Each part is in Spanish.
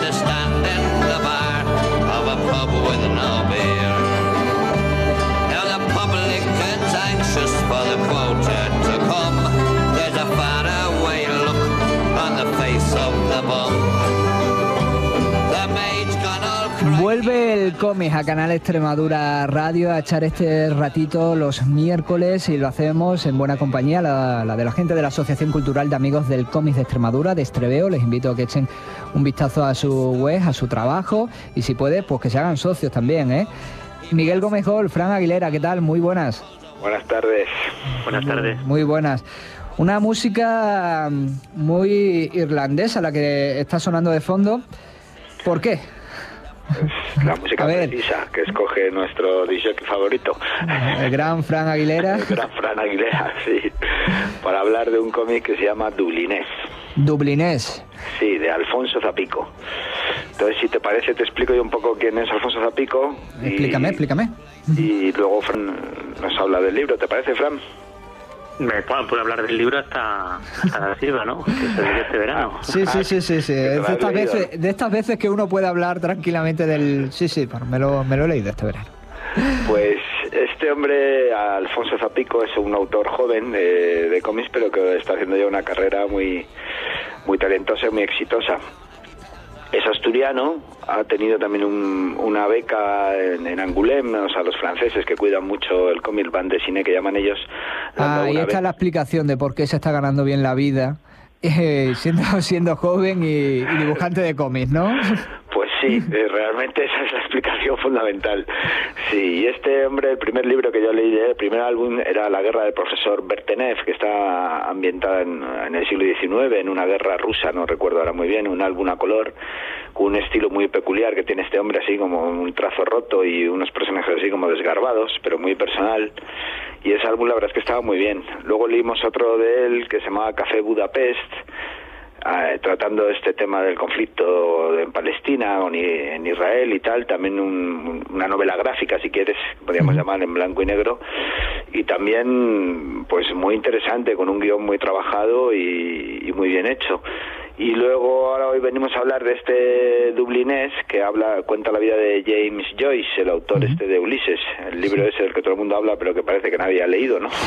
to stand in the bar of a pub with no beer. Now the publican's anxious for the quota to come. There's a faraway look on the face of the monk. The maid's gone all crazy. Vuelve el cómic a Canal Extremadura Radio a echar este ratito los miércoles y lo hacemos en buena compañía, la de la gente de la Asociación Cultural de Amigos del Cómic de Extremadura, de Estreveo. Les invito a que echen un vistazo a su web, a su trabajo y si puede, pues que se hagan socios también, ¿eh? Miguel Gómez Gol, Fran Aguilera, ¿qué tal? Muy buenas. Buenas tardes. Buenas tardes. Muy buenas. Una música muy irlandesa la que está sonando de fondo. ¿Por qué? Es la música precisa que escoge nuestro DJ favorito. El gran Fran Aguilera. El gran Fran Aguilera, sí. Para hablar de un cómic que se llama Dublinés. Dublinés. Sí, de Alfonso Zapico. Entonces, si te parece, te explico yo un poco quién es Alfonso Zapico. Explícame. Y luego Fran nos habla del libro. ¿Te parece, Fran? Me puedo hablar del libro hasta la sirva, ¿no? Que se dio este verano. Sí. De estas veces que uno puede hablar tranquilamente del... Sí, me lo he leído este verano. Pues este hombre, Alfonso Zapico, es un autor joven de cómics, pero que está haciendo ya una carrera muy, muy talentosa y muy exitosa. Es asturiano, ha tenido también una beca en Angoulême, o sea, los franceses que cuidan mucho el cómic, van de cine que llaman ellos. Ahí está la explicación de por qué se está ganando bien la vida, siendo joven y dibujante de cómics, ¿no? Pues sí, realmente esa es la explicación fundamental. Sí, y este hombre, el primer libro que yo leí, el primer álbum era La guerra del profesor Bertenev, que está ambientada en el siglo XIX, en una guerra rusa, no recuerdo ahora muy bien, un álbum a color, con un estilo muy peculiar que tiene este hombre, así como un trazo roto y unos personajes así como desgarbados, pero muy personal. Y ese álbum la verdad es que estaba muy bien. Luego leímos otro de él que se llamaba Café Budapest, tratando este tema del conflicto en Palestina o en Israel y tal, también una novela gráfica, si quieres, podríamos llamar, en blanco y negro, y también pues muy interesante, con un guión muy trabajado y muy bien hecho. Y luego ahora hoy venimos a hablar de este Dublinés que cuenta la vida de James Joyce, el autor de Ulises, el libro ese del que todo el mundo habla pero que parece que nadie ha leído, ¿no?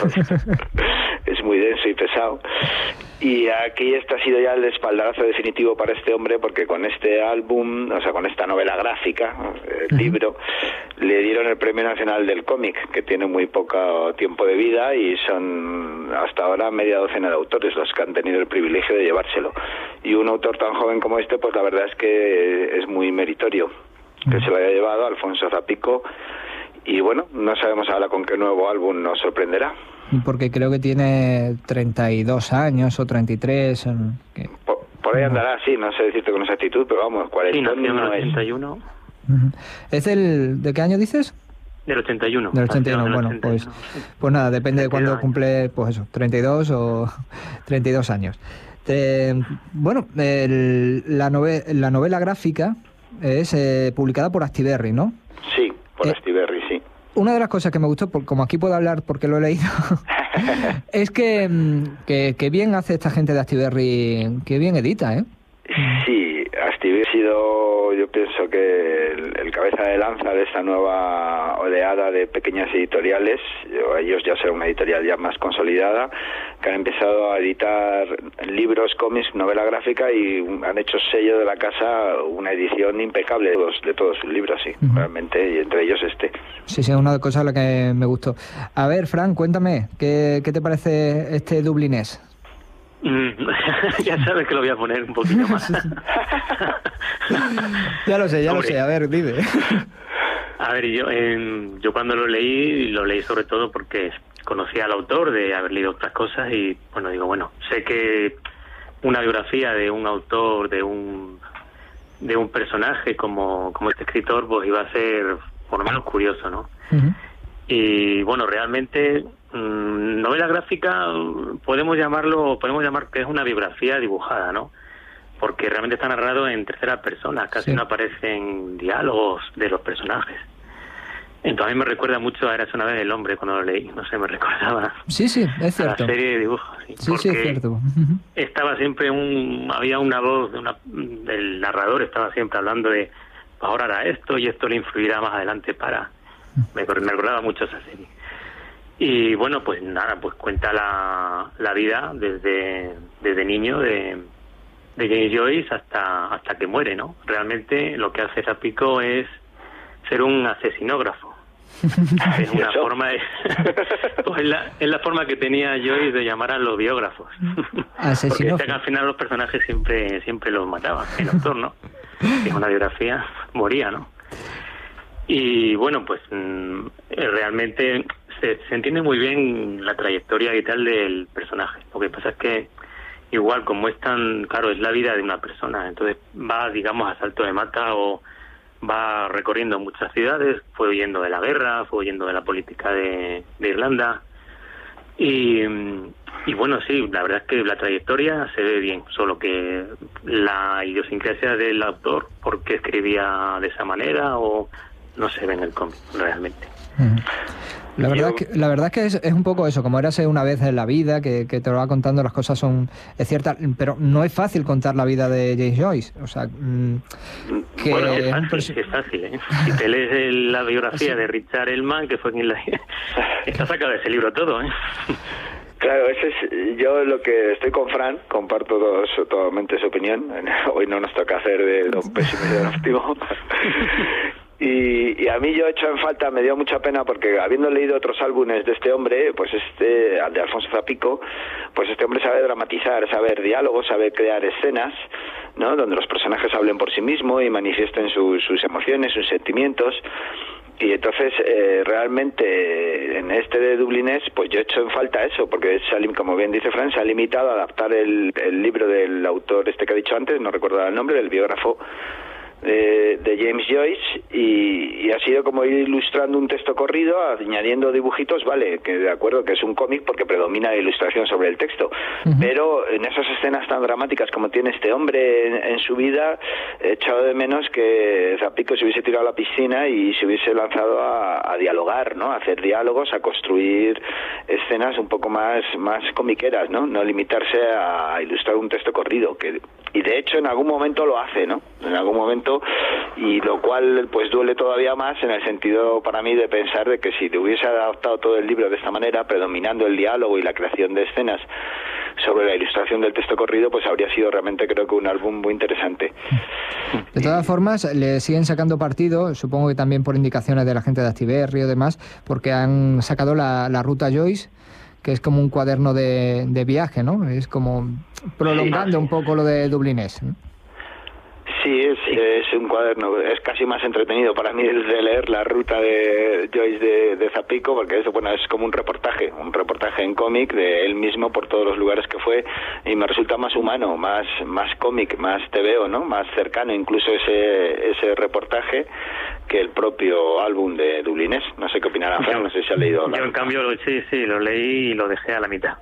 Es muy denso y pesado. Y aquí este ha sido ya el espaldarazo definitivo para este hombre, porque con este álbum, o sea, con esta novela gráfica, el libro, le dieron el Premio Nacional del Cómic, que tiene muy poco tiempo de vida y son hasta ahora media docena de autores los que han tenido el privilegio de llevárselo. Y un autor tan joven como este, pues la verdad es que es muy meritorio que se lo haya llevado, Alfonso Zapico. Y bueno, no sabemos ahora con qué nuevo álbum nos sorprenderá. Porque creo que tiene 32 años o 33. Por ahí andará, sí, no sé decirte con exactitud, pero vamos, 40 sí, nació en el 81. ¿Es ¿de qué año dices? Del 81. Del 81, bueno, 81. Pues nada, depende de cuándo cumple, pues eso, 32 o 32 años. Bueno, la novela gráfica es publicada por Astiberri, ¿no? Sí, por Astiberri, sí. Una de las cosas que me gustó, como aquí puedo hablar porque lo he leído, es que bien hace esta gente de Astiberri, que bien edita, ¿eh? Sí, Astiberri ha sido, yo pienso que el cabeza de lanza de esta nueva oleada de pequeñas editoriales. Ellos ya son una editorial ya más consolidada, que han empezado a editar libros, cómics, novela gráfica, y han hecho sello de la casa, una edición impecable de todos sus libros, sí, realmente, y entre ellos este. Sí, una cosa a la que me gustó. A ver, Fran, cuéntame, ¿qué te parece este Dublinés? Ya sabes que lo voy a poner un poquito más. Ya lo sé, a ver, dime. A ver, yo cuando lo leí sobre todo porque conocía al autor, de haber leído otras cosas, y bueno, sé que una biografía de un autor, de un personaje como este escritor, pues iba a ser por lo menos curioso, ¿no? Y bueno, realmente novela gráfica podemos llamar que es una biografía dibujada, ¿no? Porque realmente está narrado en tercera persona, casi no aparecen diálogos de los personajes. Entonces a mí me recuerda mucho a Érase una vez el hombre cuando lo leí, no sé, me recordaba Sí, es cierto. a la serie de dibujos. Sí, es cierto. Estaba siempre había una voz del narrador, estaba siempre hablando de ahora hará esto y esto le influirá más adelante me recordaba mucho esa serie. Y bueno, pues nada, pues cuenta la vida desde niño de James Joyce hasta que muere, ¿no? Realmente lo que hace Zapico es ser un asesinógrafo. Es una forma pues es la forma que tenía Joyce de llamar a los biógrafos. Porque al final los personajes siempre los mataban, el autor, ¿no? Es una biografía, moría, ¿no? Y bueno, pues realmente se entiende muy bien la trayectoria y tal del personaje. Lo que pasa es que igual como es tan claro, es la vida de una persona, entonces va, digamos, a salto de mata o va recorriendo muchas ciudades, fue huyendo de la guerra, fue huyendo de la política de Irlanda y bueno, sí, la verdad es que la trayectoria se ve bien, solo que la idiosincrasia del autor, por qué escribía de esa manera o no se ve en el cómic realmente. La verdad es que es un poco eso, como Érase una vez en la vida, que te lo va contando, las cosas es ciertas, pero no es fácil contar la vida de James Joyce, o sea, que bueno, es fácil, ¿eh? Si te lees la biografía de Richard Ellman, que fue quien está sacado de ese libro todo, ¿eh? Claro, yo lo que estoy con Fran, comparto totalmente su opinión. Hoy no nos toca hacer de don pésimo y de don óptimo. Y a mí yo he hecho en falta, me dio mucha pena porque habiendo leído otros álbumes de este hombre, pues de Alfonso Zapico, pues este hombre sabe dramatizar, sabe diálogos, sabe crear escenas, ¿no? Donde los personajes hablen por sí mismos y manifiesten sus emociones, sus sentimientos. Y entonces, realmente, en este de Dublinés, pues yo he hecho en falta eso, porque como bien dice Fran, se ha limitado a adaptar el libro del autor que he dicho antes, no recuerdo el nombre, del biógrafo de James Joyce, y ha sido como ir ilustrando un texto corrido, añadiendo dibujitos, vale, que de acuerdo que es un cómic porque predomina la ilustración sobre el texto, pero en esas escenas tan dramáticas como tiene este hombre en su vida, he echado de menos que Zapico se hubiese tirado a la piscina y se hubiese lanzado a dialogar, ¿no? A hacer diálogos, a construir escenas un poco más comiqueras, ¿no? No limitarse a ilustrar un texto corrido, y de hecho en algún momento lo hace, ¿no? En algún momento, y lo cual pues duele todavía más en el sentido para mí de pensar de que si te hubiese adaptado todo el libro de esta manera, predominando el diálogo y la creación de escenas sobre la ilustración del texto corrido, pues habría sido realmente, creo que un álbum muy interesante. De todas formas, le siguen sacando partido, supongo que también por indicaciones de la gente de Actiberri o demás, porque han sacado la Ruta Joyce, que es como un cuaderno de viaje, ¿no? Es como prolongando un poco lo de Dublinés, ¿no? Sí, es un cuaderno, es casi más entretenido para mí el de leer la ruta de Joyce de Zapico, porque eso, bueno, es como un reportaje en cómic de él mismo por todos los lugares que fue, y me resulta más humano, más cómic, más TVO, ¿no? Más cercano incluso ese reportaje que el propio álbum de Dublinés. No sé qué opinará Fran, no sé si ha leído. Yo en cambio sí, lo leí y lo dejé a la mitad.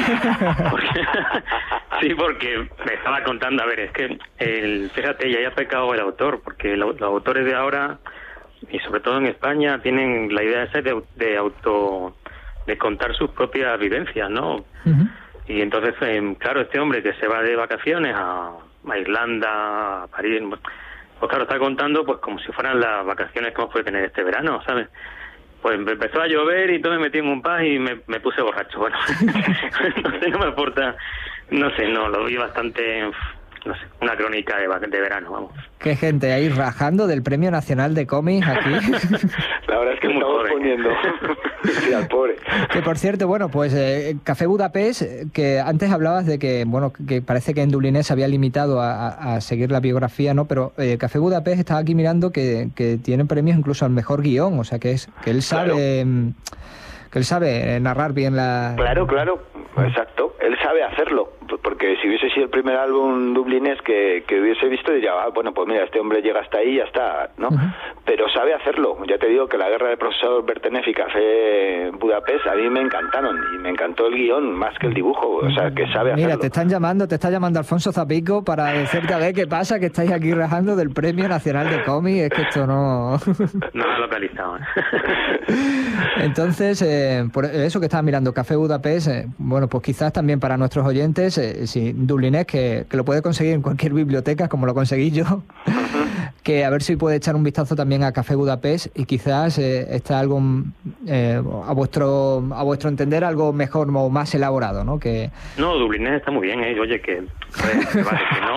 Porque me estaba contando, a ver, es que fíjate, ya haya pecado el autor, porque los autores de ahora, y sobre todo en España, tienen la idea esa de contar sus propias vivencias, ¿no? Y entonces, claro, este hombre que se va de vacaciones a Irlanda, a París, pues claro, está contando pues como si fueran las vacaciones que hemos podido tener este verano, ¿sabes? Pues empezó a llover y todo, me metí en un pub y me puse borracho. Bueno, no me importa, lo vi bastante, una crónica de verano, vamos. Qué gente ahí rajando del Premio Nacional de Cómics aquí. La verdad es que estamos poniendo sí, al pobre. Que por cierto, bueno, pues Café Budapest, que antes hablabas de que, bueno, que parece que en Dublinés se había limitado a seguir la biografía, ¿no? Pero Café Budapest estaba aquí mirando que tiene premios incluso al mejor guión, o sea que él sabe... Claro. Que él sabe narrar bien la... Claro. Exacto, él sabe hacerlo, porque si hubiese sido el primer álbum dublinés que hubiese visto, diría, bueno, pues mira, este hombre llega hasta ahí y ya está, ¿no? Pero sabe hacerlo. Ya te digo que La guerra del profesor Bertenef y Café Budapest a mí me encantaron, y me encantó el guión más que el dibujo, o sea, que sabe hacerlo. Mira, te está llamando Alfonso Zapico para decirte a ver qué pasa, que estáis aquí rajando del Premio Nacional de Cómic, es que esto no... No lo he localizado. Entonces, por eso que estaba mirando Café Budapest, bueno, pues quizás también para nuestros oyentes, sí, dublinés, que lo puede conseguir en cualquier biblioteca, como lo conseguí yo, que a ver si puede echar un vistazo también a Café Budapest y quizás está algo, a vuestro entender, algo mejor o más elaborado, ¿no? No, dublinés está muy bien, oye, que vale, que no.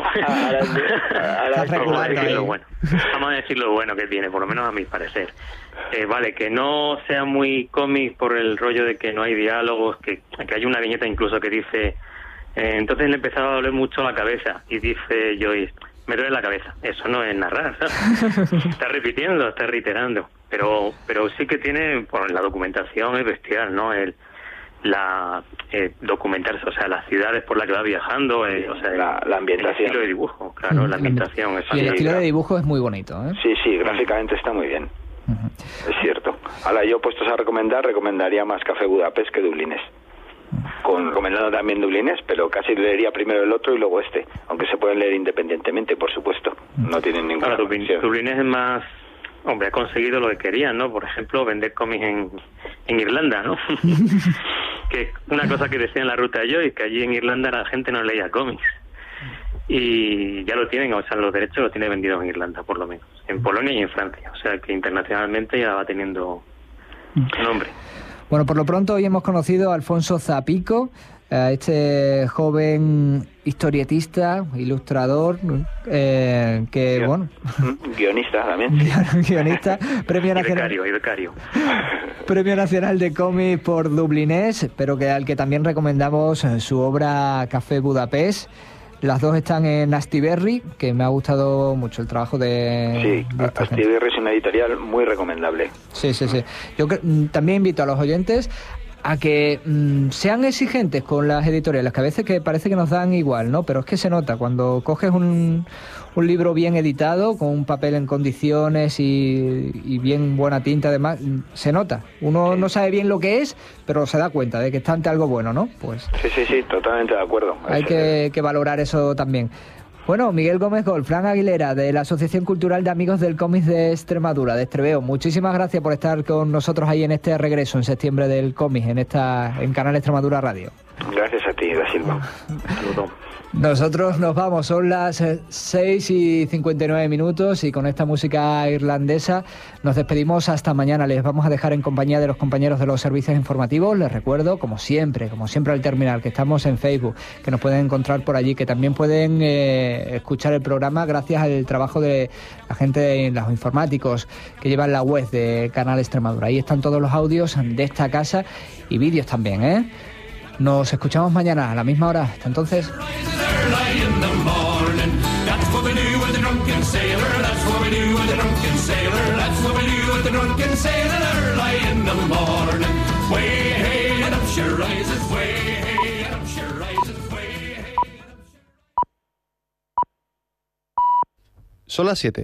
Vamos a decir lo bueno que tiene, por lo menos a mi parecer. Vale, que no sea muy cómic por el rollo de que no hay diálogos, que hay una viñeta incluso que dice, entonces le empezaba a doler mucho la cabeza, y dice Joyce, me duele la cabeza. Eso no es narrar, ¿sabes? Está repitiendo, está reiterando, pero sí que tiene, por la documentación es bestial, ¿no? Documentarse, o sea, las ciudades por las que va viajando, o sea, la ambientación, el estilo de dibujo, claro, la ambientación. Y el estilo de dibujo es muy bonito, ¿eh? Sí, gráficamente está muy bien. Es cierto. Ahora, yo puestos a recomendaría más Café Budapest que Dublinés. Recomendando también Dublinés, pero casi leería primero el otro y luego este, aunque se pueden leer independientemente, por supuesto. No tienen ninguna relación. Dublinés es más... Hombre, ha conseguido lo que querían, ¿no? Por ejemplo, vender cómics en Irlanda, ¿no? Que una cosa que decía en la ruta de Joyce, que allí en Irlanda la gente no leía cómics. Y ya lo tienen, o sea, los derechos los tiene vendidos en Irlanda, por lo menos. En Polonia y en Francia. O sea, que internacionalmente ya va teniendo nombre. Bueno, por lo pronto hoy hemos conocido a Alfonso Zapico, este joven historietista, ilustrador, bueno... Guionista también. Guionista, Premio Nacional... Y becario. Premio Nacional de Cómic por Dublinés, pero al que también recomendamos su obra Café Budapest. Las dos están en Astiberri, que me ha gustado mucho el trabajo de... Sí, Astiberri es una editorial muy recomendable. Sí. Yo también invito a los oyentes a que sean exigentes con las editoriales, que a veces que parece que nos dan igual, ¿no? Pero es que se nota, cuando coges un libro bien editado, con un papel en condiciones y bien buena tinta, además, se nota. Uno no sabe bien lo que es, pero se da cuenta de que está ante algo bueno, ¿no? Pues sí, totalmente de acuerdo. Hay que valorar eso también. Bueno, Miguel Gómez Gol, Fran Aguilera, de la Asociación Cultural de Amigos del Cómic de Extremadura, de Estreveo. Muchísimas gracias por estar con nosotros ahí en este regreso en septiembre del cómic, en Canal Extremadura Radio. Gracias a ti, Da Silva. Saludos. Nosotros nos vamos, son las 6:59 y con esta música irlandesa nos despedimos hasta mañana. Les vamos a dejar en compañía de los compañeros de los servicios informativos. Les recuerdo, como siempre al terminar, que estamos en Facebook, que nos pueden encontrar por allí, que también pueden escuchar el programa gracias al trabajo de la gente, los informáticos que llevan la web de Canal Extremadura. Ahí están todos los audios de esta casa y vídeos también, ¿eh? Nos escuchamos mañana a la misma hora. Hasta entonces. Son las 7.